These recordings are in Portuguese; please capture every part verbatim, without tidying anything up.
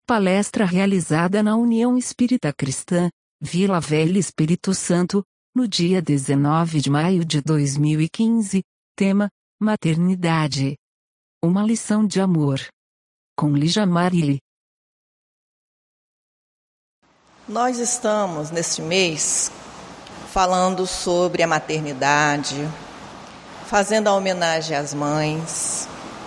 Palestra realizada na União Espírita Cristã, Vila Velha, Espírito Santo, no dia dezenove de maio de dois mil e quinze, tema, Maternidade. Uma lição de amor. Com Lígia Marile. Nós estamos, neste mês, falando sobre a maternidade, fazendo a homenagem às mães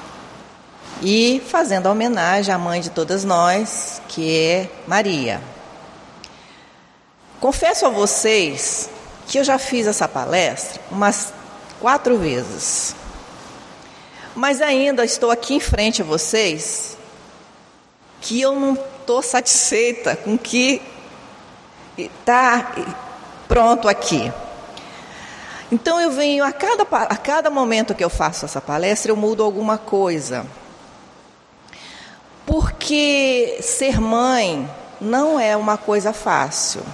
e fazendo a homenagem à mãe de todas nós, que é Maria. Confesso a vocês que eu já fiz essa palestra umas quatro vezes, mas ainda estou aqui em frente a vocês que eu não estou satisfeita com o que está pronto aqui. Então eu venho, a cada, a cada momento que eu faço essa palestra, eu mudo alguma coisa. Porque ser mãe não é uma coisa fácil.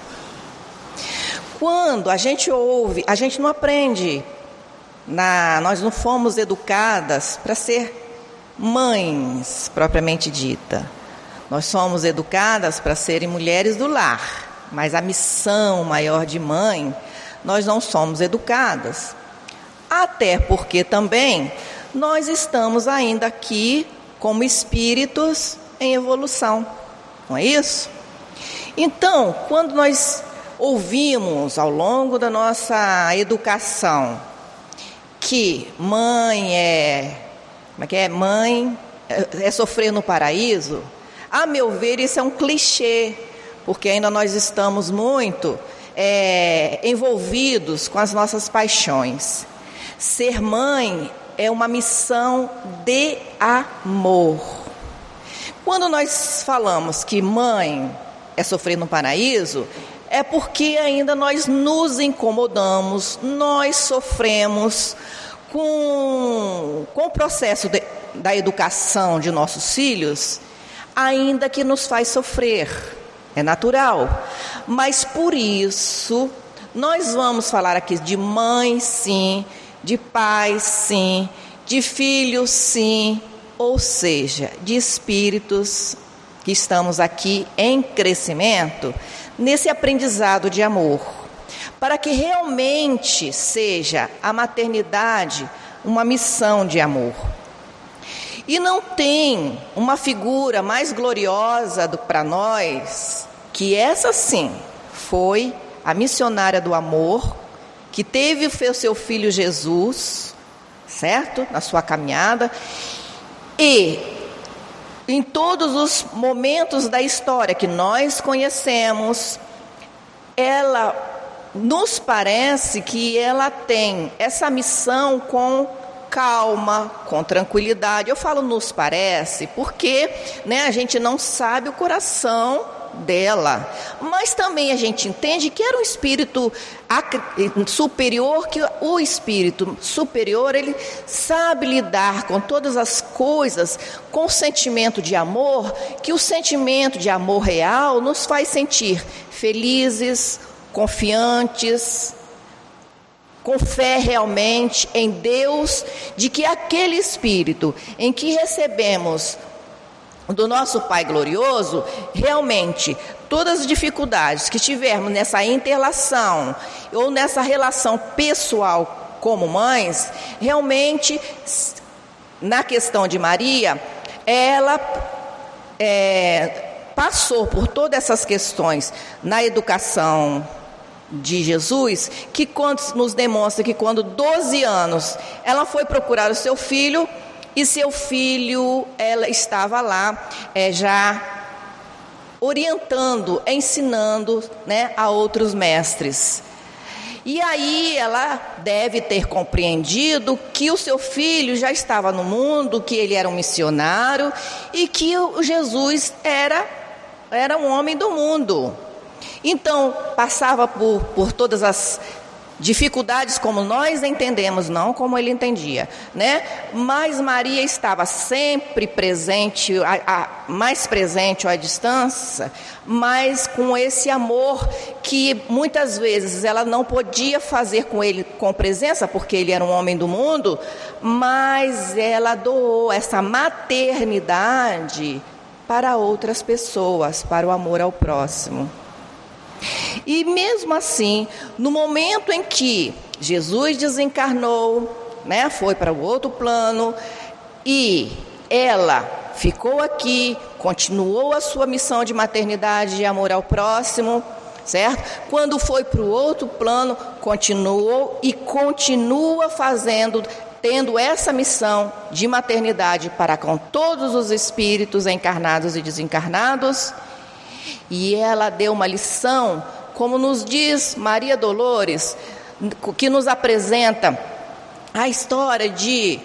Quando a gente ouve, a gente não aprende, na, nós não fomos educadas para ser mães, propriamente dita. Nós somos educadas para serem mulheres do lar, mas a missão maior de mãe, nós não somos educadas. Até porque também nós estamos ainda aqui como espíritos em evolução, não é isso? Então, quando nós ouvimos ao longo da nossa educação que mãe é, como é que é? Mãe é, é sofrer no paraíso, a meu ver isso é um clichê, porque ainda nós estamos muito é, envolvidos com as nossas paixões. Ser mãe é uma missão de amor. Quando nós falamos que mãe é sofrer no paraíso, é porque ainda nós nos incomodamos, nós sofremos com, com o processo de, da educação de nossos filhos, ainda que nos faz sofrer, é natural. Mas por isso, nós vamos falar aqui de mãe, sim, de pai, sim, de filhos, sim, ou seja, de espíritos que estamos aqui em crescimento, nesse aprendizado de amor, para que realmente seja a maternidade uma missão de amor. E não tem uma figura mais gloriosa para nós, que essa sim foi a missionária do amor, que teve o seu filho Jesus, certo? Na sua caminhada. E em todos os momentos da história que nós conhecemos, ela nos parece que ela tem essa missão com calma, com tranquilidade. Eu falo nos parece porque, né, a gente não sabe o coração dela, mas também a gente entende que era um espírito superior, que o espírito superior, ele sabe lidar com todas as coisas com o sentimento de amor, que o sentimento de amor real nos faz sentir felizes, confiantes, com fé realmente em Deus, de que aquele espírito em que recebemos do nosso Pai glorioso, realmente, todas as dificuldades que tivermos nessa interrelação ou nessa relação pessoal como mães, realmente, na questão de Maria, ela é, passou por todas essas questões na educação de Jesus, que quando, nos demonstra que quando doze anos, ela foi procurar o seu filho, e seu filho, ela estava lá, é, já orientando, ensinando, né, a outros mestres. E aí ela deve ter compreendido que o seu filho já estava no mundo, que ele era um missionário e que o Jesus era, era um homem do mundo. Então, passava por, por todas as dificuldades como nós entendemos, não como ele entendia, né? Mas Maria estava sempre presente, a, a, mais presente à distância, mas com esse amor que muitas vezes ela não podia fazer com ele com presença, porque ele era um homem do mundo, mas ela doou essa maternidade para outras pessoas, para o amor ao próximo. E mesmo assim, no momento em que Jesus desencarnou, né, foi para o outro plano, e ela ficou aqui, continuou a sua missão de maternidade e amor ao próximo, certo? Quando foi para o outro plano, continuou e continua fazendo, tendo essa missão de maternidade para com todos os espíritos encarnados e desencarnados. E ela deu uma lição, como nos diz Maria Dolores, que nos apresenta a história de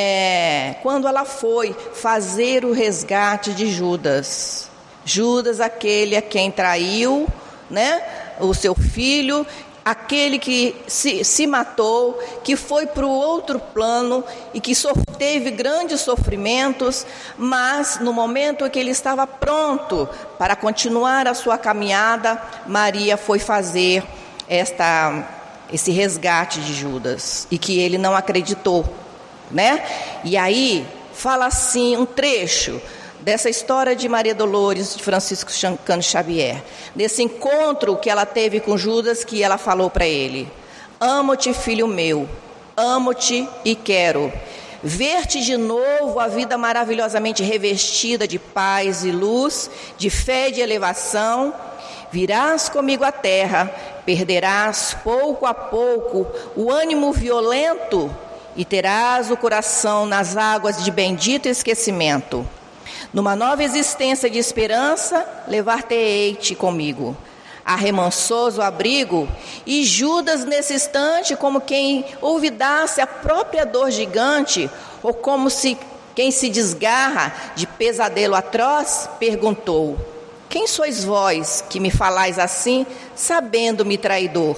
é, quando ela foi fazer o resgate de Judas. Judas, aquele a quem traiu, né, o seu filho, aquele que se, se matou, que foi para o outro plano e que so, teve grandes sofrimentos, mas no momento em que ele estava pronto para continuar a sua caminhada, Maria foi fazer esta, esse resgate de Judas, e que ele não acreditou, né? E aí fala assim um trecho dessa história de Maria Dolores, de Francisco Cano Xavier, nesse encontro que ela teve com Judas, que ela falou para ele: amo-te, filho meu, amo-te e quero ver-te de novo, a vida maravilhosamente revestida de paz e luz, de fé e de elevação. Virás comigo à terra, perderás pouco a pouco o ânimo violento e terás o coração nas águas de bendito esquecimento. Numa nova existência de esperança, levar-te-ei-te comigo a remansoso abrigo, e Judas nesse instante, como quem olvidasse a própria dor gigante, ou como se quem se desgarra de pesadelo atroz, perguntou: quem sois vós que me falais assim, sabendo-me traidor?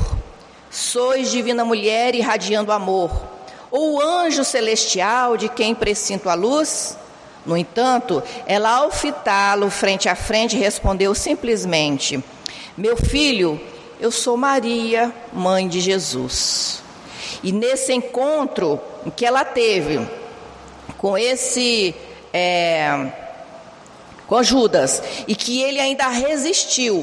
Sois divina mulher irradiando amor, ou anjo celestial de quem presinto a luz? No entanto, ela, ao fitá-lo frente a frente, respondeu simplesmente: meu filho, eu sou Maria, mãe de Jesus. E nesse encontro que ela teve com esse é, com Judas, e que ele ainda resistiu,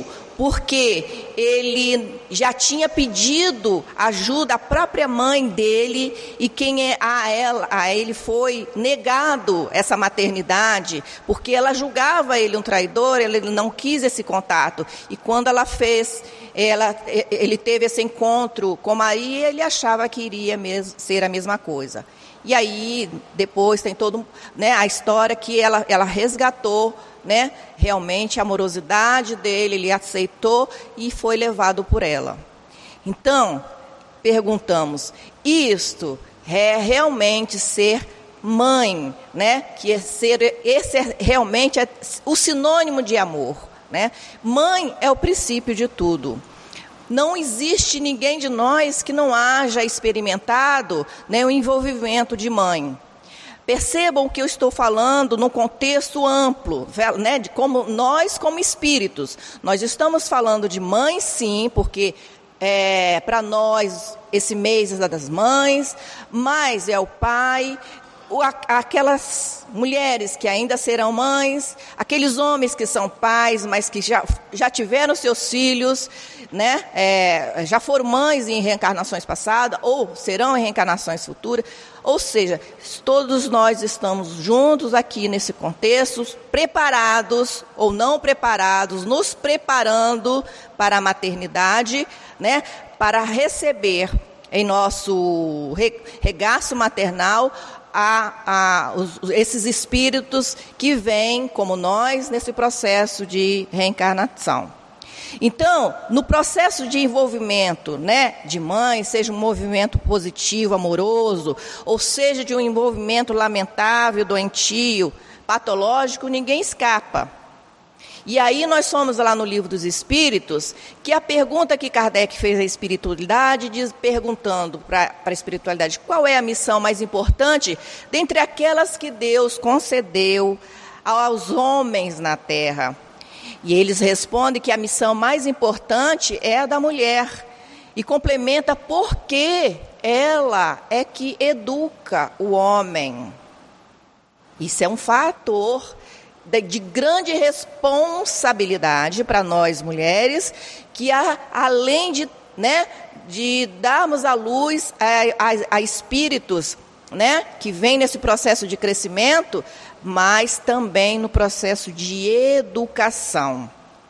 porque ele já tinha pedido ajuda à própria mãe dele, e quem é a, ela, a ele foi negado essa maternidade, porque ela julgava ele um traidor, ele não quis esse contato. E quando ela fez, ela, ele teve esse encontro com Maria, ele achava que iria mesmo ser a mesma coisa. E aí, depois tem toda, né, a história que ela, ela resgatou, né, realmente a amorosidade dele, ele aceitou e foi levado por ela. Então, perguntamos, isto é realmente ser mãe, né? Que é ser, esse é, realmente é o sinônimo de amor, né? Mãe é o princípio de tudo. Não existe ninguém de nós que não haja experimentado, né, o envolvimento de mãe. Percebam que eu estou falando num contexto amplo, né, de como nós, como espíritos, nós estamos falando de mãe, sim, porque é, para nós esse mês é das mães, mas é o pai, o, aquelas mulheres que ainda serão mães, aqueles homens que são pais, mas que já, já tiveram seus filhos, né, é, já foram mães em reencarnações passadas, ou serão em reencarnações futuras. Ou seja, todos nós estamos juntos aqui nesse contexto, preparados ou não preparados, nos preparando para a maternidade, né, para receber em nosso regaço maternal a, a, os, esses espíritos que vêm, como nós, nesse processo de reencarnação. Então, no processo de envolvimento, né, de mãe, seja um movimento positivo, amoroso, ou seja de um envolvimento lamentável, doentio, patológico, ninguém escapa. E aí nós somos lá no Livro dos Espíritos, que a pergunta que Kardec fez à espiritualidade, diz, perguntando para a espiritualidade qual é a missão mais importante dentre aquelas que Deus concedeu aos homens na Terra. E eles respondem que a missão mais importante é a da mulher. E complementa porque ela é que educa o homem. Isso é um fator de, de grande responsabilidade para nós mulheres, que a, além de, né, de darmos à luz a, a, a espíritos, né, que vêm nesse processo de crescimento, mas também no processo de educação.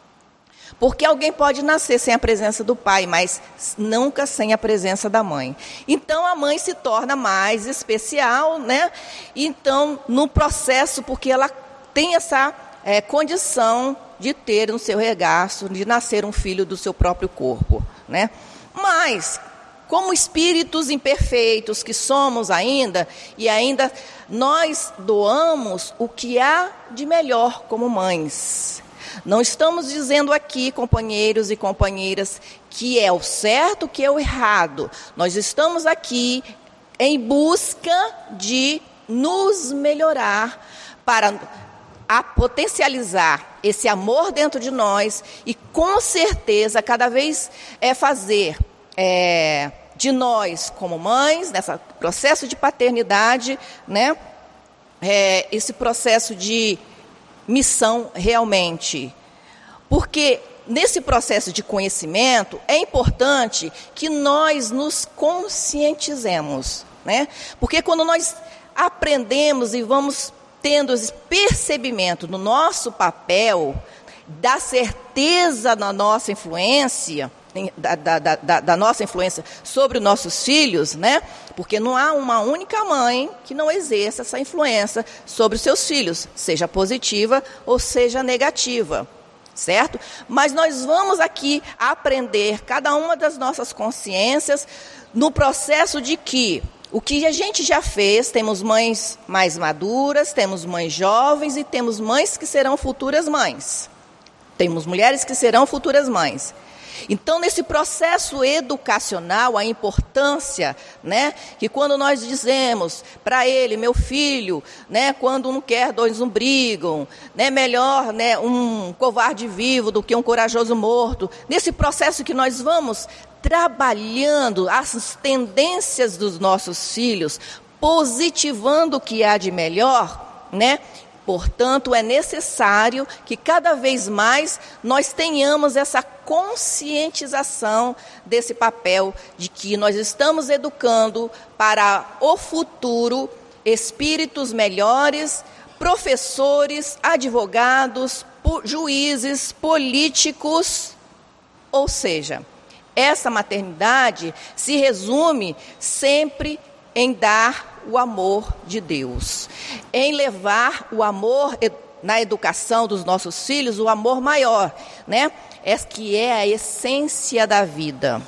Porque alguém pode nascer sem a presença do pai, mas nunca sem a presença da mãe. Então, a mãe se torna mais especial, né? Então, no processo, porque ela tem essa é, condição de ter no seu regaço, de nascer um filho do seu próprio corpo, né? Mas, como espíritos imperfeitos que somos ainda, e ainda nós doamos o que há de melhor como mães. Não estamos dizendo aqui, companheiros e companheiras, que é o certo, que é o errado. Nós estamos aqui em busca de nos melhorar para a potencializar esse amor dentro de nós e, com certeza, cada vez é fazer é, de nós, como mães, nesse processo de paternidade, né, é, esse processo de missão realmente. Porque nesse processo de conhecimento é importante que nós nos conscientizemos, né? Porque quando nós aprendemos e vamos tendo esse percebimento no nosso papel, da certeza da nossa influência, da, da, da, da nossa influência sobre os nossos filhos, né? Porque não há uma única mãe que não exerça essa influência sobre os seus filhos, seja positiva ou seja negativa, certo? Mas nós vamos aqui aprender cada uma das nossas consciências no processo de que o que a gente já fez, temos mães mais maduras, temos mães jovens e temos mães que serão futuras mães. Temos mulheres que serão futuras mães. Então, nesse processo educacional, a importância, né, que quando nós dizemos para ele, meu filho, né, quando um quer, dois não brigam, né, melhor, né, um covarde vivo do que um corajoso morto. Nesse processo que nós vamos trabalhando as tendências dos nossos filhos, positivando o que há de melhor, né? Portanto, é necessário que cada vez mais nós tenhamos essa conscientização desse papel de que nós estamos educando para o futuro espíritos melhores, professores, advogados, juízes, políticos. Ou seja, essa maternidade se resume sempre em dar o amor de Deus, em levar o amor na educação dos nossos filhos, o amor maior, né? É que é a essência da vida.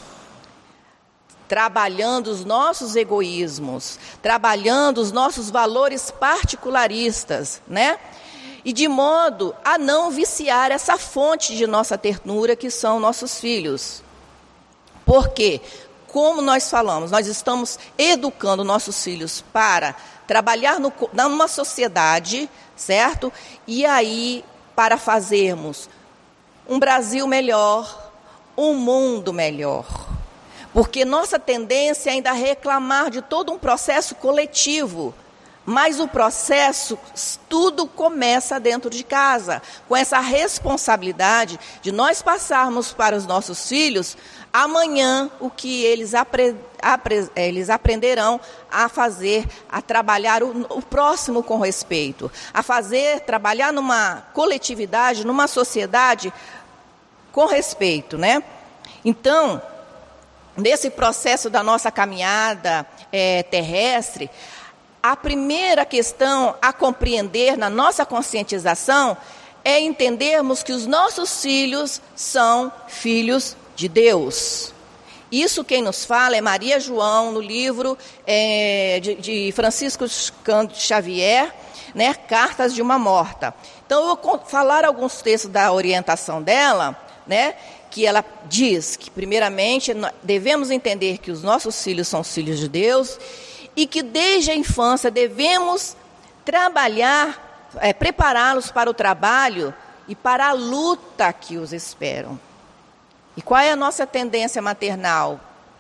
Trabalhando os nossos egoísmos, trabalhando os nossos valores particularistas, né? E de modo a não viciar essa fonte de nossa ternura que são nossos filhos. Por quê? Como nós falamos, nós estamos educando nossos filhos para trabalhar no, numa sociedade, certo? E aí, para fazermos um Brasil melhor, um mundo melhor. Porque nossa tendência é ainda reclamar de todo um processo coletivo. Mas o processo, tudo começa dentro de casa, com essa responsabilidade de nós passarmos para os nossos filhos amanhã o que eles, apre, apre, eles aprenderão a fazer, a trabalhar o, o próximo com respeito, a fazer, trabalhar numa coletividade, numa sociedade com respeito, né? Então, nesse processo da nossa caminhada é, terrestre, a primeira questão a compreender na nossa conscientização é entendermos que os nossos filhos são filhos de Deus. Isso quem nos fala é Maria João, no livro é, de, de Francisco Cândido Xavier, né, Cartas de uma Morta. Então, eu vou falar alguns textos da orientação dela, né, que ela diz que, primeiramente, devemos entender que os nossos filhos são filhos de Deus e que desde a infância devemos trabalhar, é, prepará-los para o trabalho e para a luta que os esperam. E qual é a nossa tendência maternal?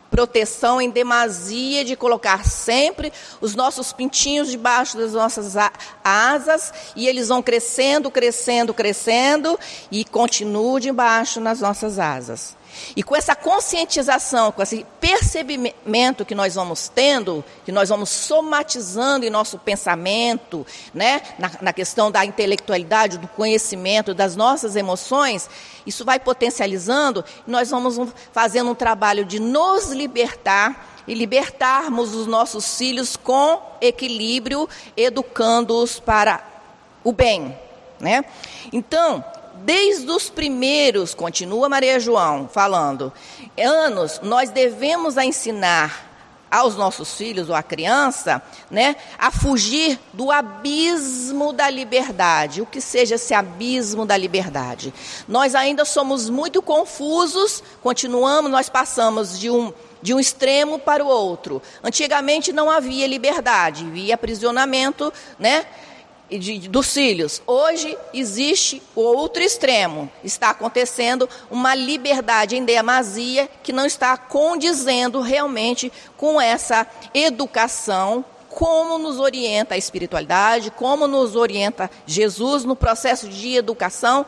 proteção em demasia, de colocar sempre os nossos pintinhos debaixo das nossas asas, e eles vão crescendo, crescendo, crescendo, e continuam debaixo nas nossas asas. E com essa conscientização, com esse percebimento que nós vamos tendo, que nós vamos somatizando em nosso pensamento, né, na, na questão da intelectualidade, do conhecimento, das nossas emoções, isso vai potencializando, e nós vamos fazendo um trabalho de nos libertar e libertarmos os nossos filhos com equilíbrio, educando-os para o bem, né? Então, desde os primeiros, continua Maria João falando, anos, nós devemos ensinar aos nossos filhos ou à criança, né, a fugir do abismo da liberdade. O que seja esse abismo da liberdade? Nós ainda somos muito confusos, continuamos, nós passamos de um, de um extremo para o outro. Antigamente não havia liberdade, havia aprisionamento, né, De, de, dos filhos. Hoje existe o outro extremo. Está acontecendo uma liberdade em demasia que não está condizendo realmente com essa educação, como nos orienta a espiritualidade, como nos orienta Jesus no processo de educação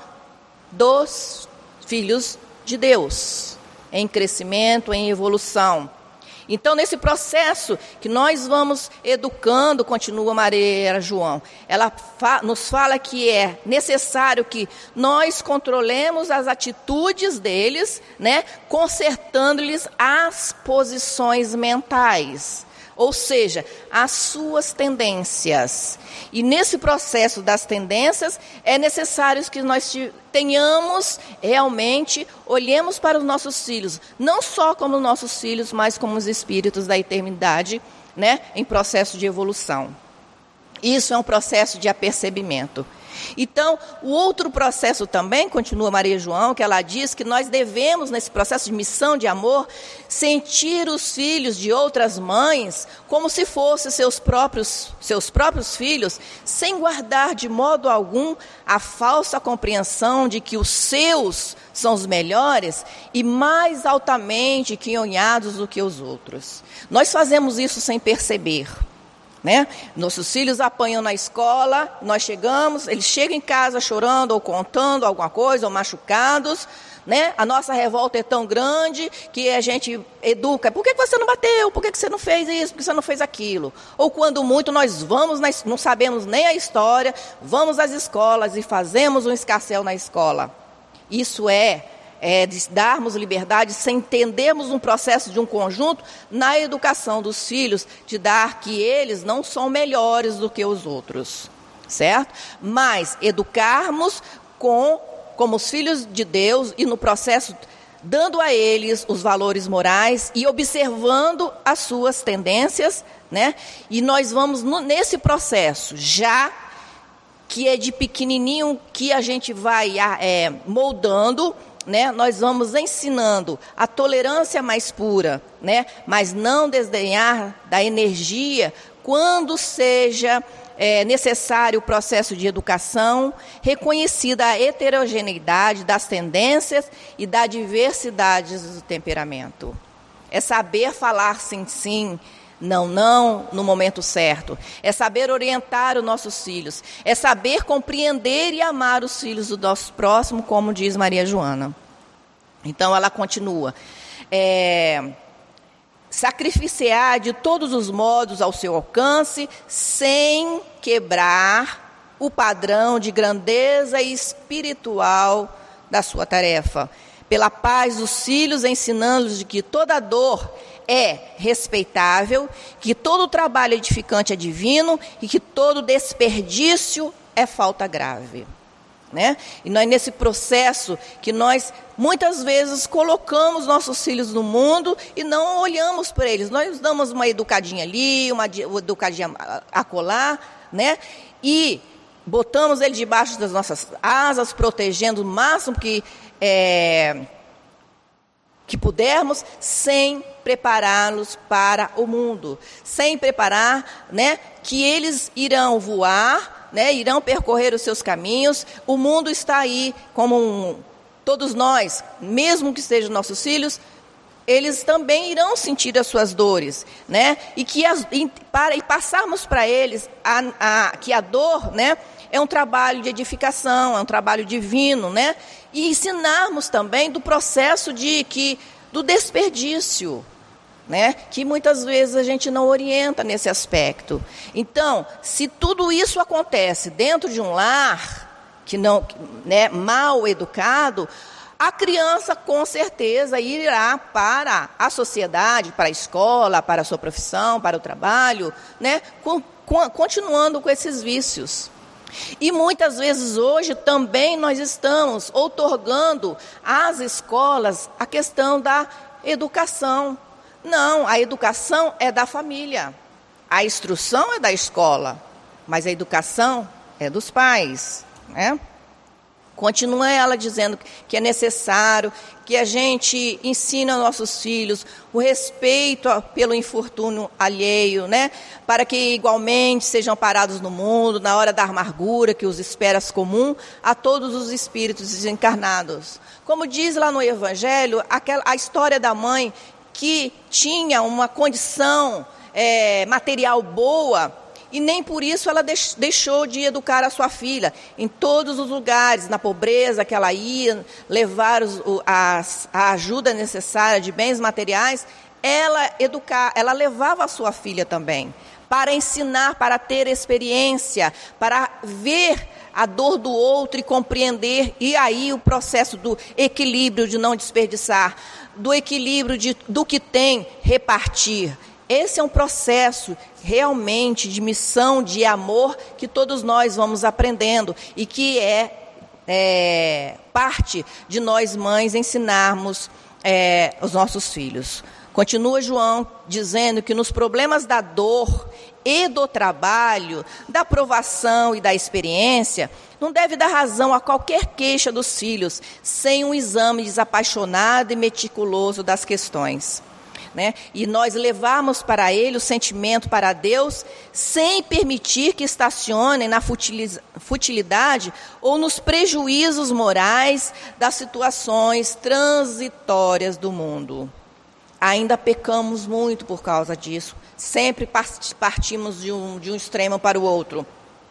dos filhos de Deus, em crescimento, em evolução. Então, nesse processo que nós vamos educando, continua Maria João, ela fa- nos fala que é necessário que nós controlemos as atitudes deles, né, consertando-lhes as posições mentais, ou seja, as suas tendências. E nesse processo das tendências, é necessário que nós tenhamos realmente, olhemos para os nossos filhos, não só como nossos filhos, mas como os espíritos da eternidade, né, em processo de evolução. Isso é um processo de apercebimento. Então, o outro processo também, continua Maria João, que ela diz que nós devemos, nesse processo de missão de amor, sentir os filhos de outras mães como se fossem seus próprios, seus próprios filhos, sem guardar de modo algum a falsa compreensão de que os seus são os melhores e mais altamente quinhonhados do que os outros. Nós fazemos isso sem perceber. Né? Nossos filhos apanham na escola, nós chegamos, eles chegam em casa chorando ou contando alguma coisa, ou machucados, né? A nossa revolta é tão grande que a gente educa, por que você não bateu, por que você não fez isso, por que você não fez aquilo? Ou quando muito nós vamos, na, não sabemos nem a história, vamos às escolas e fazemos um escarcéu na escola. Isso é É, de darmos liberdade, sem entendermos um processo de um conjunto na educação dos filhos, de dar que eles não são melhores do que os outros, certo? Mas educarmos com, como os filhos de Deus e no processo dando a eles os valores morais e observando as suas tendências, né? E nós vamos no, nesse processo já que é de pequenininho que a gente vai é, moldando, né, nós vamos ensinando a tolerância mais pura, né, mas não desdenhar da energia quando seja é, necessário o processo de educação, reconhecida a heterogeneidade das tendências e da diversidade do temperamento. É saber falar sim, sim, não, não, no momento certo. É saber orientar os nossos filhos. É saber compreender e amar os filhos do nosso próximo, como diz Maria Joana. Então, ela continua. É, sacrificiar de todos os modos ao seu alcance, sem quebrar o padrão de grandeza espiritual da sua tarefa. Pela paz dos filhos, ensinando-lhes de que toda dor é respeitável, que todo trabalho edificante é divino e que todo desperdício é falta grave. Né? E nós, nesse processo que nós muitas vezes colocamos nossos filhos no mundo e não olhamos para eles, nós damos uma educadinha ali, uma educadinha acolá, né? E botamos eles debaixo das nossas asas, protegendo o máximo que, é, que pudermos, sem prepará-los para o mundo, sem preparar, né, que eles irão voar, né, irão percorrer os seus caminhos. O mundo está aí, como um, todos nós, mesmo que sejam nossos filhos, eles também irão sentir as suas dores, né? E que as, e, para, e passarmos para eles a, a, que a dor, né, é um trabalho de edificação, é um trabalho divino, né? E ensinarmos também do processo de que do desperdício, né? Que muitas vezes a gente não orienta nesse aspecto. Então, se tudo isso acontece dentro de um lar que não, né, mal educado, a criança, com certeza, irá para a sociedade, para a escola, para a sua profissão, para o trabalho, né? Com, com, continuando com esses vícios. E muitas vezes hoje também nós estamos outorgando às escolas a questão da educação. Não, a educação é da família, a instrução é da escola, mas a educação é dos pais, né? Continua ela dizendo que é necessário que a gente ensine aos nossos filhos o respeito pelo infortúnio alheio, né? Para que igualmente sejam parados no mundo, na hora da amargura que os espera comum, a todos os espíritos desencarnados. Como diz lá no Evangelho, aquela, a história da mãe que tinha uma condição é, material boa, e nem por isso ela deixou de educar a sua filha. Em todos os lugares, na pobreza que ela ia, levar os, a, a ajuda necessária de bens materiais, ela, educar, ela levava a sua filha também, para ensinar, para ter experiência, para ver a dor do outro e compreender, e aí o processo do equilíbrio de não desperdiçar, do equilíbrio de, do que tem, repartir. Esse é um processo realmente de missão, de amor, que todos nós vamos aprendendo e que é, é parte de nós mães ensinarmos é, os nossos filhos. Continua João dizendo que nos problemas da dor e do trabalho, da provação e da experiência, não deve dar razão a qualquer queixa dos filhos, sem um exame desapaixonado e meticuloso das questões. Né? E nós levarmos para ele o sentimento para Deus, sem permitir que estacionem na futilidade ou nos prejuízos morais das situações transitórias do mundo. Ainda pecamos muito por causa disso, sempre partimos de um, de um extremo para o outro.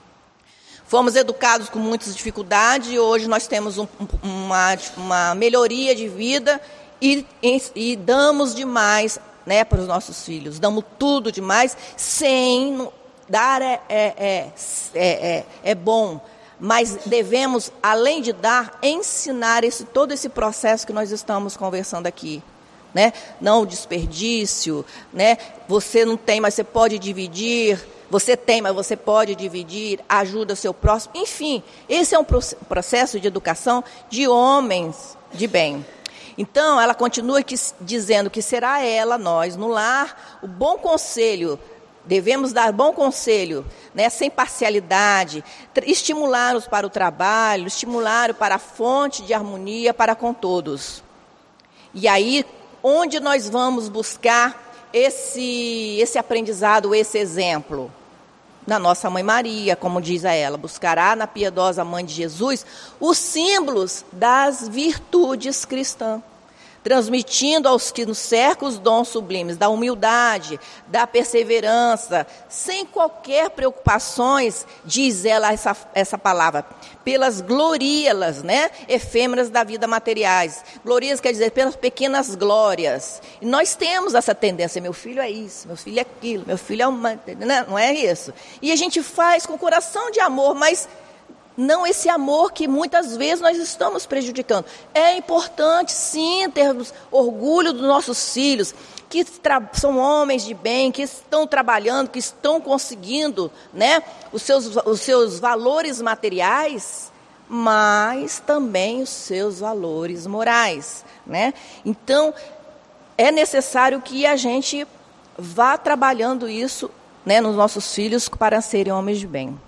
Fomos educados com muitas dificuldades e hoje nós temos um, uma, uma melhoria de vida e, e, e damos demais, né, para os nossos filhos. Damos tudo demais, sem dar é, é, é, é, é bom, mas devemos, além de dar, ensinar esse, todo esse processo que nós estamos conversando aqui. Né? Não o desperdício, né? Você não tem, mas você pode dividir. Você tem, mas você pode dividir, ajuda o seu próximo. Enfim, esse é um processo de educação de homens de bem. Então, ela continua aqui dizendo que será ela, nós, no lar, o bom conselho, devemos dar bom conselho, né, sem parcialidade, estimulá-los para o trabalho, estimulá-los para a fonte de harmonia para com todos. E aí, onde nós vamos buscar esse, esse aprendizado, esse exemplo? Na nossa Mãe Maria, como diz a ela, buscará na piedosa Mãe de Jesus os símbolos das virtudes cristãs, transmitindo aos que nos cercam os dons sublimes da humildade, da perseverança, sem qualquer preocupações, diz ela essa, essa palavra, pelas glorias, né, efêmeras da vida materiais. Glorias quer dizer pelas pequenas glórias. E nós temos essa tendência, meu filho é isso, meu filho é aquilo, meu filho é uma... Não é isso. E a gente faz com coração de amor, mas... não esse amor que muitas vezes nós estamos prejudicando. É importante, sim, termos orgulho dos nossos filhos, que são homens de bem, que estão trabalhando, que estão conseguindo, né, os seus, os seus valores materiais, mas também os seus valores morais. Né? Então, é necessário que a gente vá trabalhando isso, né, nos nossos filhos para serem homens de bem.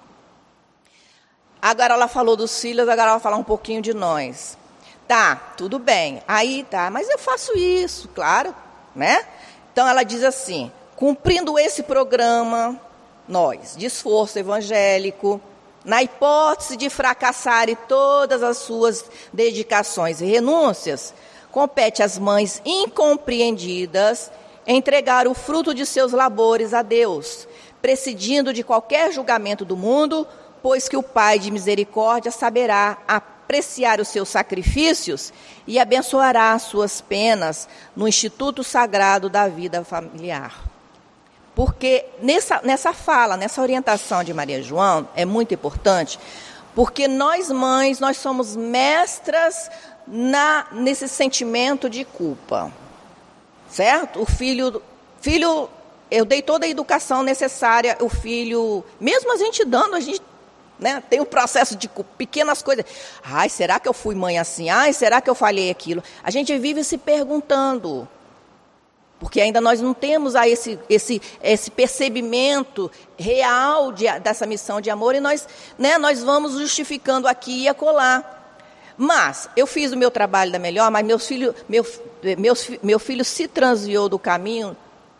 Agora ela falou dos filhos, agora ela vai falar um pouquinho de nós. Tá, tudo bem. Aí tá, mas eu faço isso, claro, né? Então ela diz assim, cumprindo esse programa, nós, de esforço evangélico, Na hipótese de fracassarem todas as suas dedicações e renúncias, compete às mães incompreendidas entregar o fruto de seus labores a Deus, prescindindo de qualquer julgamento do mundo, pois que o Pai de misericórdia saberá apreciar os seus sacrifícios e abençoará as suas penas no Instituto Sagrado da Vida Familiar. Porque nessa, nessa fala, nessa orientação de Maria João, é muito importante, porque nós mães, nós somos mestras na, nesse sentimento de culpa, certo? O filho, filho, eu dei toda a educação necessária, o filho, mesmo a gente dando, a gente, né, tem um processo de culpa, pequenas coisas. Ai, será que eu fui mãe assim? Ai, será que eu falhei aquilo? A gente vive se perguntando. Porque ainda nós não temos aí esse, esse, esse percebimento real de, dessa missão de amor, e nós, né, nós vamos justificando aqui e acolá. Mas eu fiz o meu trabalho da melhor, mas meus filho, meu, meus, meu filho se transviou do caminho,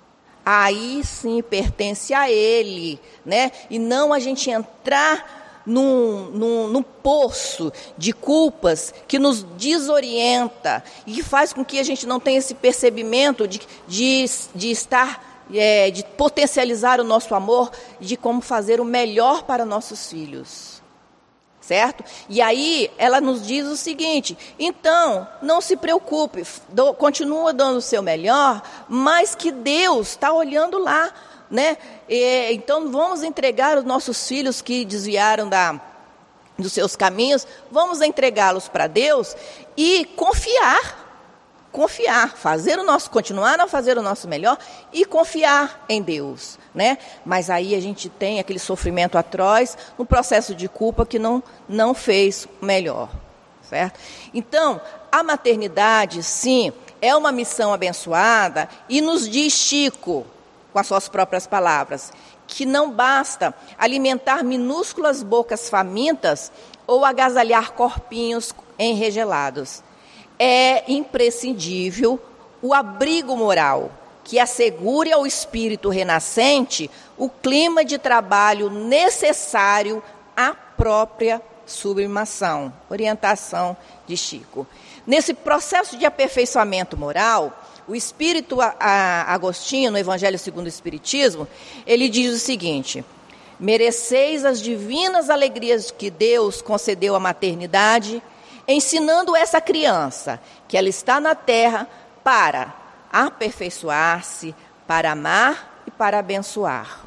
aí sim pertence a ele, né? E não a gente entrar Num, num, num poço de culpas que nos desorienta e que faz com que a gente não tenha esse percebimento de, de, de estar, é, de potencializar o nosso amor, de como fazer o melhor para nossos filhos, certo? E aí ela nos diz o seguinte: então, não se preocupe, do, continua dando o seu melhor, mas que Deus está olhando lá, né? E, então vamos entregar os nossos filhos que desviaram da, dos seus caminhos, vamos entregá-los para Deus e confiar, confiar, fazer o nosso, continuar a fazer o nosso melhor e confiar em Deus, né? Mas aí a gente tem aquele sofrimento atroz, um processo de culpa que não, não fez o melhor, certo? Então, a maternidade, sim, é uma missão abençoada, e nos diz Chico, com as suas próprias palavras, que não basta alimentar minúsculas bocas famintas ou agasalhar corpinhos enregelados. É imprescindível o abrigo moral, que assegure ao espírito renascente o clima de trabalho necessário à própria sublimação. Orientação de Chico. Nesse processo de aperfeiçoamento moral, o Espírito Agostinho, no Evangelho segundo o Espiritismo, ele diz o seguinte: mereceis as divinas alegrias que Deus concedeu à maternidade, ensinando essa criança que ela está na terra para aperfeiçoar-se, para amar e para abençoar.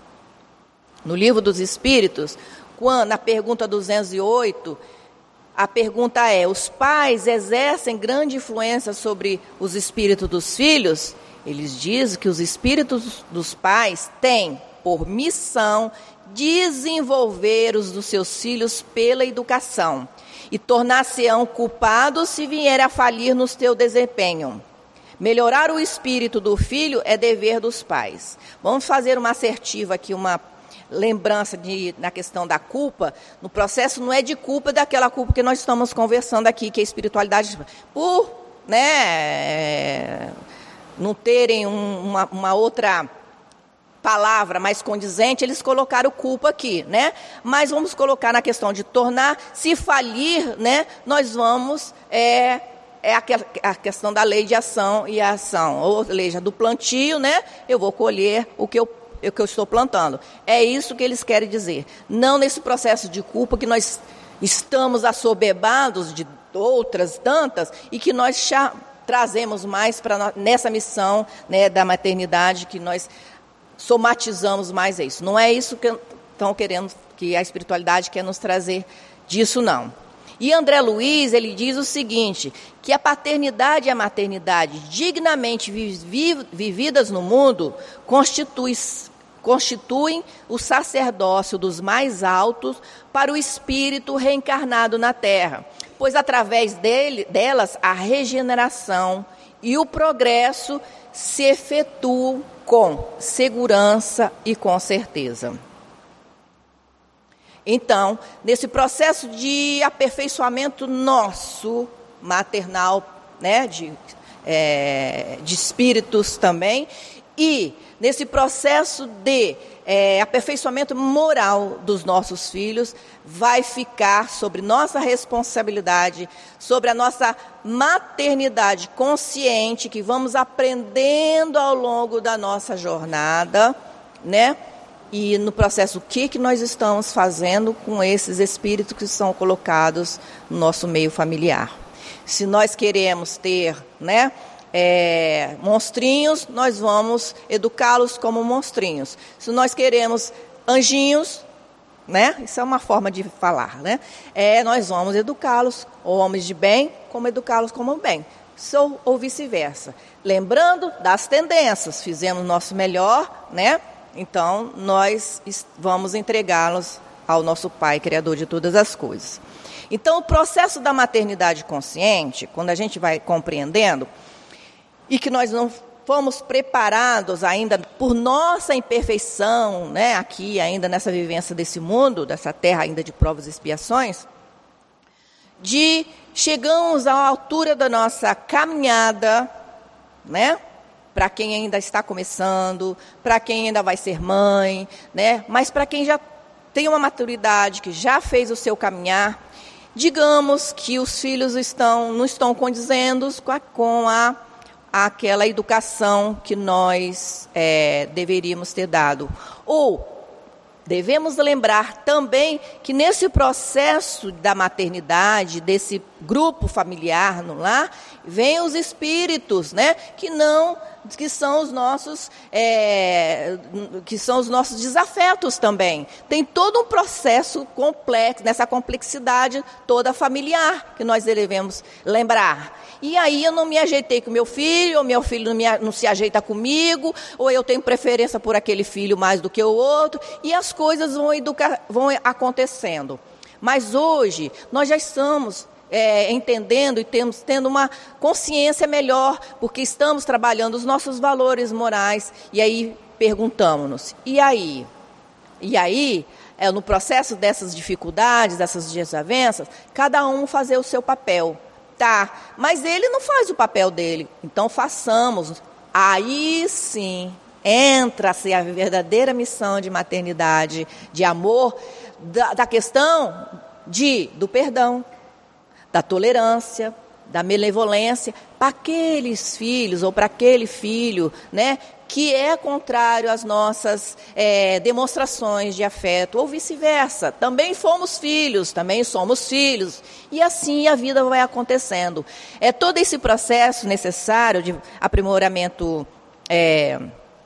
No Livro dos Espíritos, quando, na pergunta duzentos e oito, a pergunta é: os pais exercem grande influência sobre os espíritos dos filhos? Eles dizem que os espíritos dos pais têm por missão desenvolver os dos seus filhos pela educação e tornar-se-ão culpados se vierem a falir no seu desempenho. Melhorar o espírito do filho é dever dos pais. Vamos fazer uma assertiva aqui, uma lembrança de, na questão da culpa. No processo não é de culpa daquela culpa que nós estamos conversando aqui, que é a espiritualidade, por, né, não terem um, uma, uma outra palavra mais condizente, eles colocaram culpa aqui, né? Mas vamos colocar na questão de tornar, se falir, né, nós vamos, é, é a, a questão da lei de ação e ação, ou seja, do plantio, né, eu vou colher o que eu o que eu estou plantando. É isso que eles querem dizer. Não nesse processo de culpa que nós estamos assoberbados de outras tantas e que nós já trazemos mais para nessa missão, né, da maternidade, que nós somatizamos mais isso. Não é isso que estão querendo, que a espiritualidade quer nos trazer disso, não. E André Luiz, ele diz o seguinte, que a paternidade e a maternidade dignamente vividas no mundo constituem constituem o sacerdócio dos mais altos para o espírito reencarnado na terra, pois através dele, delas a regeneração e o progresso se efetuam com segurança e com certeza. Então, nesse processo de aperfeiçoamento nosso, maternal, né, de, é, de espíritos também, e nesse processo de é, aperfeiçoamento moral dos nossos filhos vai ficar sobre nossa responsabilidade, sobre a nossa maternidade consciente, que vamos aprendendo ao longo da nossa jornada, né? E no processo, o que, que nós estamos fazendo com esses espíritos que são colocados no nosso meio familiar. Se nós queremos ter, né, é, monstrinhos, nós vamos educá-los como monstrinhos. Se nós queremos anjinhos, né, isso é uma forma de falar, né, é, nós vamos educá-los, homens de bem, como educá-los como bem. Ou, ou vice-versa. Lembrando das tendências, fizemos o nosso melhor, né? Então, nós vamos entregá-los ao nosso Pai, Criador de todas as coisas. Então, o processo da maternidade consciente, quando a gente vai compreendendo, e que nós não fomos preparados ainda por nossa imperfeição, né, aqui ainda nessa vivência desse mundo, dessa terra ainda de provas e expiações, de chegamos à altura da nossa caminhada, né? Para quem ainda está começando, para quem ainda vai ser mãe, né? Mas para quem já tem uma maturidade, que já fez o seu caminhar, digamos que os filhos estão, não estão condizendo com, a, com a, aquela educação que nós é, deveríamos ter dado. Ou devemos lembrar também que nesse processo da maternidade, desse grupo familiar no lar, vêm os espíritos, né, que não, que são os nossos, é, que são os nossos desafetos também. Tem todo um processo complexo, nessa complexidade toda familiar, que nós devemos lembrar. E aí eu não me ajeitei com meu filho, ou meu filho não, me, não se ajeita comigo, ou eu tenho preferência por aquele filho mais do que o outro, e as coisas vão, educar, vão acontecendo. Mas hoje nós já estamos é, entendendo e temos, tendo uma consciência melhor, porque estamos trabalhando os nossos valores morais, e aí perguntamos-nos, e aí? E aí, é, no processo dessas dificuldades, dessas desavenças, cada um fazer o seu papel. Tá, mas ele não faz o papel dele, então façamos. Aí sim, entra-se a verdadeira missão de maternidade, de amor, da, da questão de, do perdão, da tolerância, da benevolência, para aqueles filhos ou para aquele filho, né, que é contrário às nossas é, demonstrações de afeto, ou vice-versa. Também fomos filhos, também somos filhos, e assim a vida vai acontecendo. É todo esse processo necessário de aprimoramento é,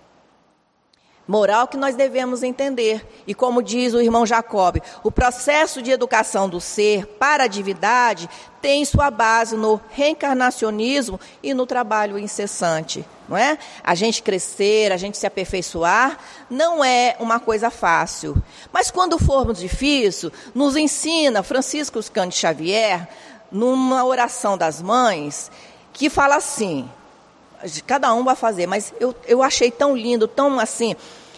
moral que nós devemos entender. E como diz o irmão Jacob, o processo de educação do ser para a divindade tem sua base no reencarnacionismo e no trabalho incessante. Não é? A gente crescer, a gente se aperfeiçoar, não é uma coisa fácil. Mas quando formos difícil, nos ensina Francisco Cândido Xavier, numa oração das mães, que fala assim, cada um vai fazer, mas eu, eu achei tão lindo, tão assim,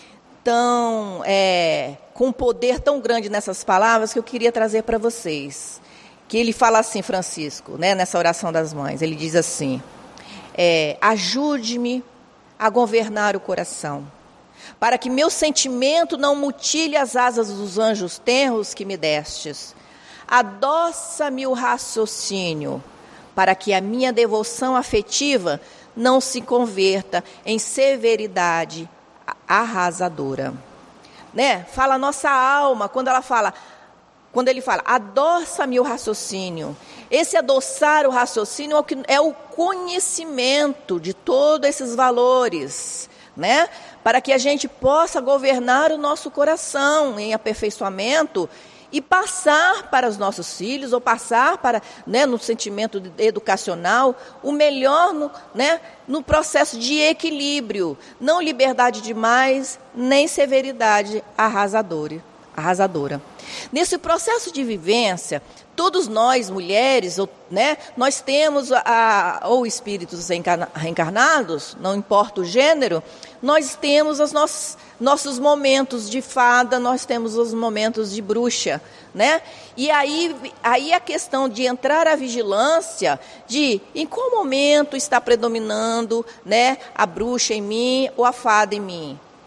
tão, é, com um poder tão grande nessas palavras, que eu queria trazer para vocês. Que ele fala assim, Francisco, né, nessa oração das mães, ele diz assim, é, ajude-me a governar o coração, para que meu sentimento não mutile as asas dos anjos tenros que me destes. Adoça-me o raciocínio, para que a minha devoção afetiva não se converta em severidade arrasadora. Né? Fala a nossa alma, quando ela fala, quando ele fala, adoça-me o raciocínio. Esse adoçar o raciocínio é o, que, é o conhecimento de todos esses valores, né? Para que a gente possa governar o nosso coração em aperfeiçoamento e passar para os nossos filhos, ou passar para, né, no sentimento educacional, o melhor no, né, no processo de equilíbrio, não liberdade demais, nem severidade arrasadora. arrasadora. Nesse processo de vivência, todos nós, mulheres, ou, né, nós temos, a, ou espíritos reencarnados, não importa o gênero, nós temos os nossos, nossos momentos de fada, nós temos os momentos de bruxa, né? E aí, aí a questão de entrar à vigilância, de em qual momento está predominando, né, a bruxa em mim ou a fada em mim.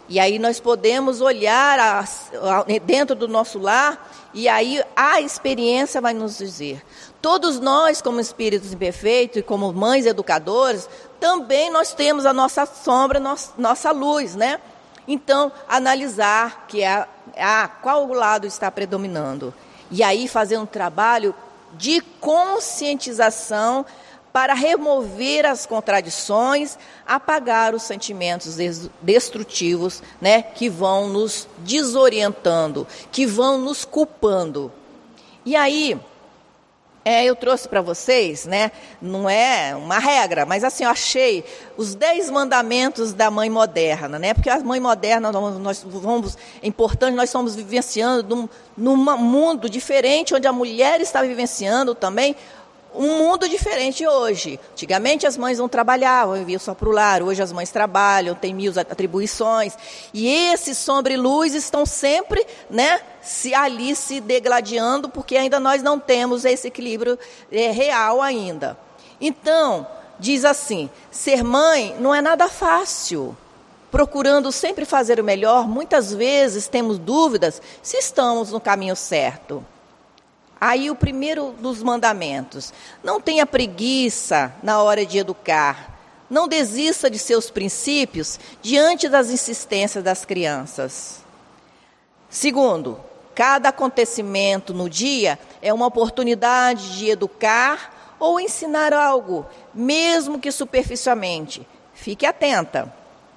E aí nós podemos olhar a, a, dentro do nosso lar, e aí a experiência vai nos dizer. Todos nós, como espíritos imperfeitos e como mães educadoras, também nós temos a nossa sombra, nossa, nossa luz, né? Então, analisar que é a, a, qual lado está predominando. E aí fazer um trabalho de conscientização para remover as contradições, apagar os sentimentos destrutivos, né, que vão nos desorientando, que vão nos culpando. E aí, é, eu trouxe para vocês, né, não é uma regra, mas assim, eu achei os dez mandamentos da mãe moderna, né, porque a mãe moderna, nós vamos, é importante, nós estamos vivenciando num, num mundo diferente, onde a mulher está vivenciando também um mundo diferente hoje. Antigamente as mães não trabalhavam, viviam só para o lar. Hoje as mães trabalham, têm mil atribuições. E esses sombra e luz estão sempre, né, se, ali se degladiando, porque ainda nós não temos esse equilíbrio é, real ainda. Então, diz assim, ser mãe não é nada fácil. Procurando sempre fazer o melhor, muitas vezes temos dúvidas se estamos no caminho certo. Aí o primeiro dos mandamentos, não tenha preguiça na hora de educar, não desista de seus princípios diante das insistências das crianças. Segundo, cada acontecimento no dia é uma oportunidade de educar ou ensinar algo, mesmo que superficialmente. Fique atenta.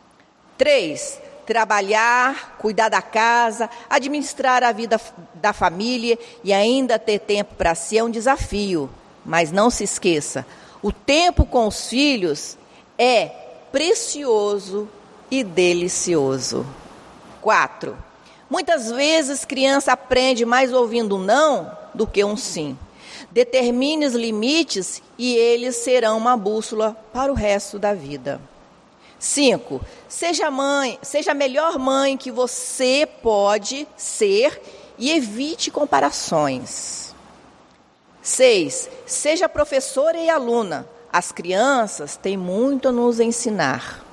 Três, trabalhar, cuidar da casa, administrar a vida da família e ainda ter tempo para si é um desafio. Mas não se esqueça, o tempo com os filhos é precioso e delicioso. Quatro, muitas vezes criança aprende mais ouvindo um não do que um sim. Determine os limites e eles serão uma bússola para o resto da vida. Cinco, seja mãe, seja a melhor mãe que você pode ser e evite comparações. Seis, seja professora e aluna. As crianças têm muito a nos ensinar.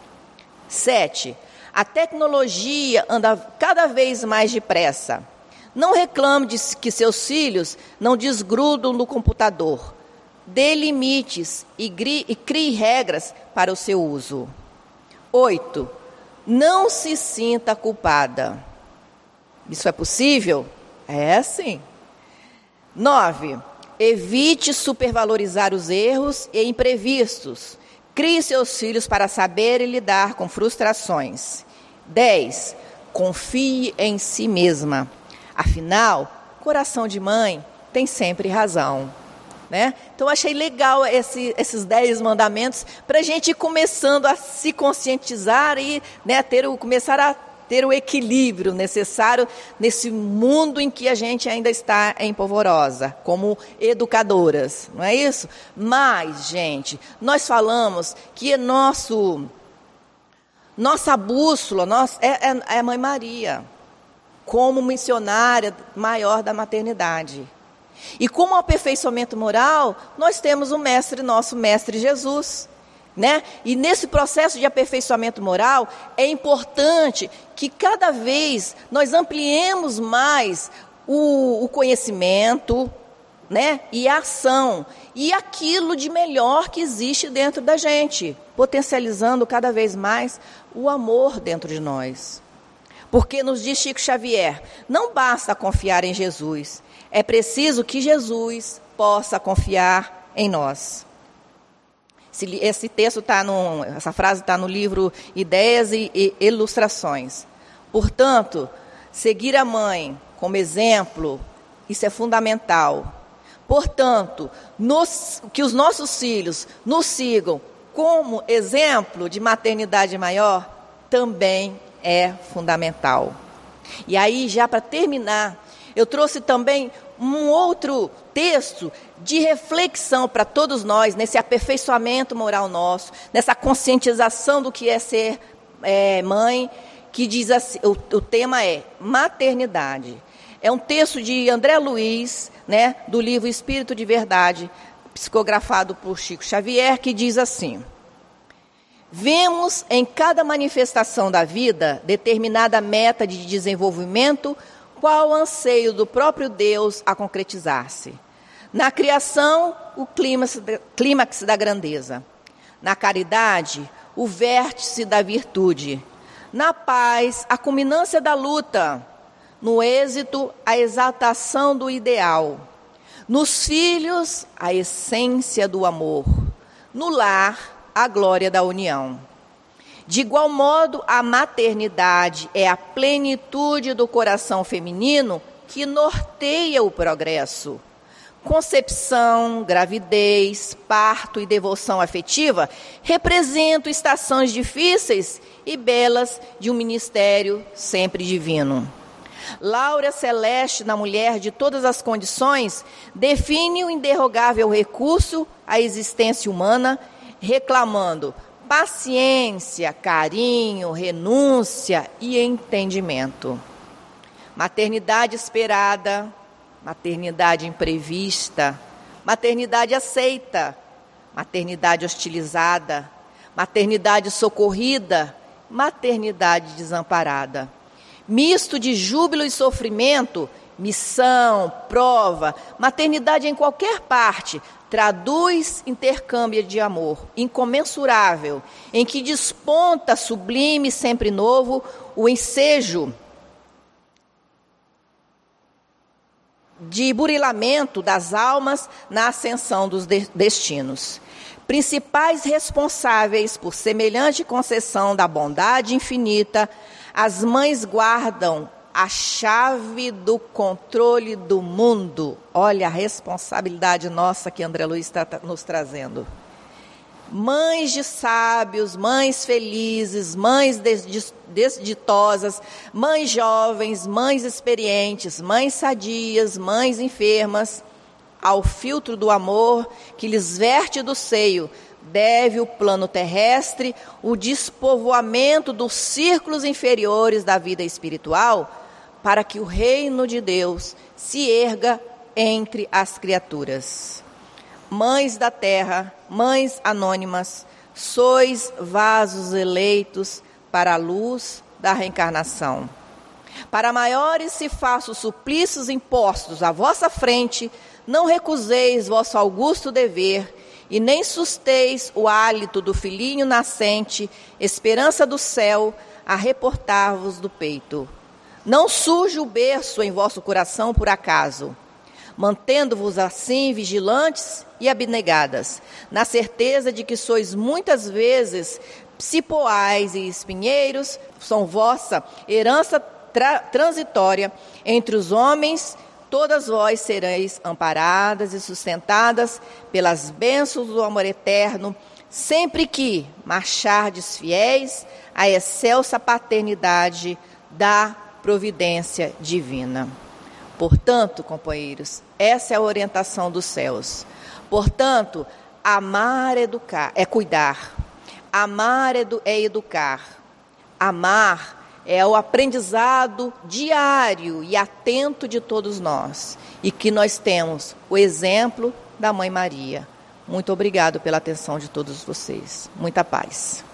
Sete, a tecnologia anda cada vez mais depressa. Não reclame de que seus filhos não desgrudam no computador. Dê limites e, gri, e crie regras para o seu uso. Oito, não se sinta culpada. Isso é possível? É sim. Nove, evite supervalorizar os erros e imprevistos. Crie seus filhos para saberem lidar com frustrações. Dez, confie em si mesma. Afinal, coração de mãe tem sempre razão. Né? Então, achei legal esse, esses dez mandamentos para a gente ir começando a se conscientizar e, né, ter o, começar a ter o equilíbrio necessário nesse mundo em que a gente ainda está em polvorosa, como educadoras, não é isso? Mas, gente, nós falamos que nosso, nossa bússola nossa, é, é, é a Mãe Maria, como missionária maior da maternidade. E como aperfeiçoamento moral, nós temos o mestre, nosso mestre Jesus, né? E nesse processo de aperfeiçoamento moral, é importante que cada vez nós ampliemos mais o, o conhecimento, né? E a ação, e aquilo de melhor que existe dentro da gente, potencializando cada vez mais o amor dentro de nós. Porque nos diz Chico Xavier, não basta confiar em Jesus, é preciso que Jesus possa confiar em nós. Esse, esse texto está no, essa frase está no livro Ideias e, e Ilustrações. Portanto, seguir a mãe como exemplo, isso é fundamental. Portanto, nos, que os nossos filhos nos sigam como exemplo de maternidade maior, também é fundamental. E aí, já para terminar, eu trouxe também um outro texto de reflexão para todos nós, nesse aperfeiçoamento moral nosso, nessa conscientização do que é ser é, mãe, que diz assim, o, o tema é maternidade. É um texto de André Luiz, né, do livro Espírito de Verdade, psicografado por Chico Xavier, que diz assim: Vemos em cada manifestação da vida determinada meta de desenvolvimento, qual o anseio do próprio Deus a concretizar-se. Na criação, o clímax da grandeza. Na caridade, o vértice da virtude. Na paz, a culminância da luta. No êxito, a exaltação do ideal. Nos filhos, a essência do amor. No lar, a glória da união. De igual modo, a maternidade é a plenitude do coração feminino que norteia o progresso. Concepção, gravidez, parto e devoção afetiva representam estações difíceis e belas de um ministério sempre divino. Láurea celeste na mulher de todas as condições define o inderrogável recurso à existência humana, reclamando paciência, carinho, renúncia e entendimento. Maternidade esperada, maternidade imprevista, maternidade aceita, maternidade hostilizada, maternidade socorrida, maternidade desamparada. Misto de júbilo e sofrimento, missão, prova, maternidade em qualquer parte, traduz intercâmbio de amor incomensurável, em que desponta sublime, sempre novo, o ensejo de burilamento das almas na ascensão dos destinos. Principais responsáveis por semelhante concessão da bondade infinita, as mães guardam a chave do controle do mundo. Olha a responsabilidade nossa que André Luiz está nos trazendo. Mães de sábios, mães felizes, mães desditosas, mães jovens, mães experientes, mães sadias, mães enfermas, ao filtro do amor que lhes verte do seio, deve o plano terrestre, o despovoamento dos círculos inferiores da vida espiritual, para que o reino de Deus se erga entre as criaturas. Mães da terra, mães anônimas, sois vasos eleitos para a luz da reencarnação. Para maiores se façam suplícios impostos à vossa frente, não recuseis vosso augusto dever, e nem susteis o hálito do filhinho nascente, esperança do céu, a reportar-vos do peito. Não surge o berço em vosso coração por acaso, mantendo-vos assim vigilantes e abnegadas, na certeza de que sois muitas vezes psipoais e espinheiros, são vossa herança tra- transitória entre os homens. Todas vós sereis amparadas e sustentadas pelas bênçãos do amor eterno, sempre que marchardes fiéis à excelsa paternidade da providência divina. Portanto, companheiros, essa é a orientação dos céus. Portanto, amar é educar, é cuidar. Amar é, edu- é educar. Amar é o aprendizado diário e atento de todos nós. E que nós temos o exemplo da Mãe Maria. Muito obrigado pela atenção de todos vocês. Muita paz.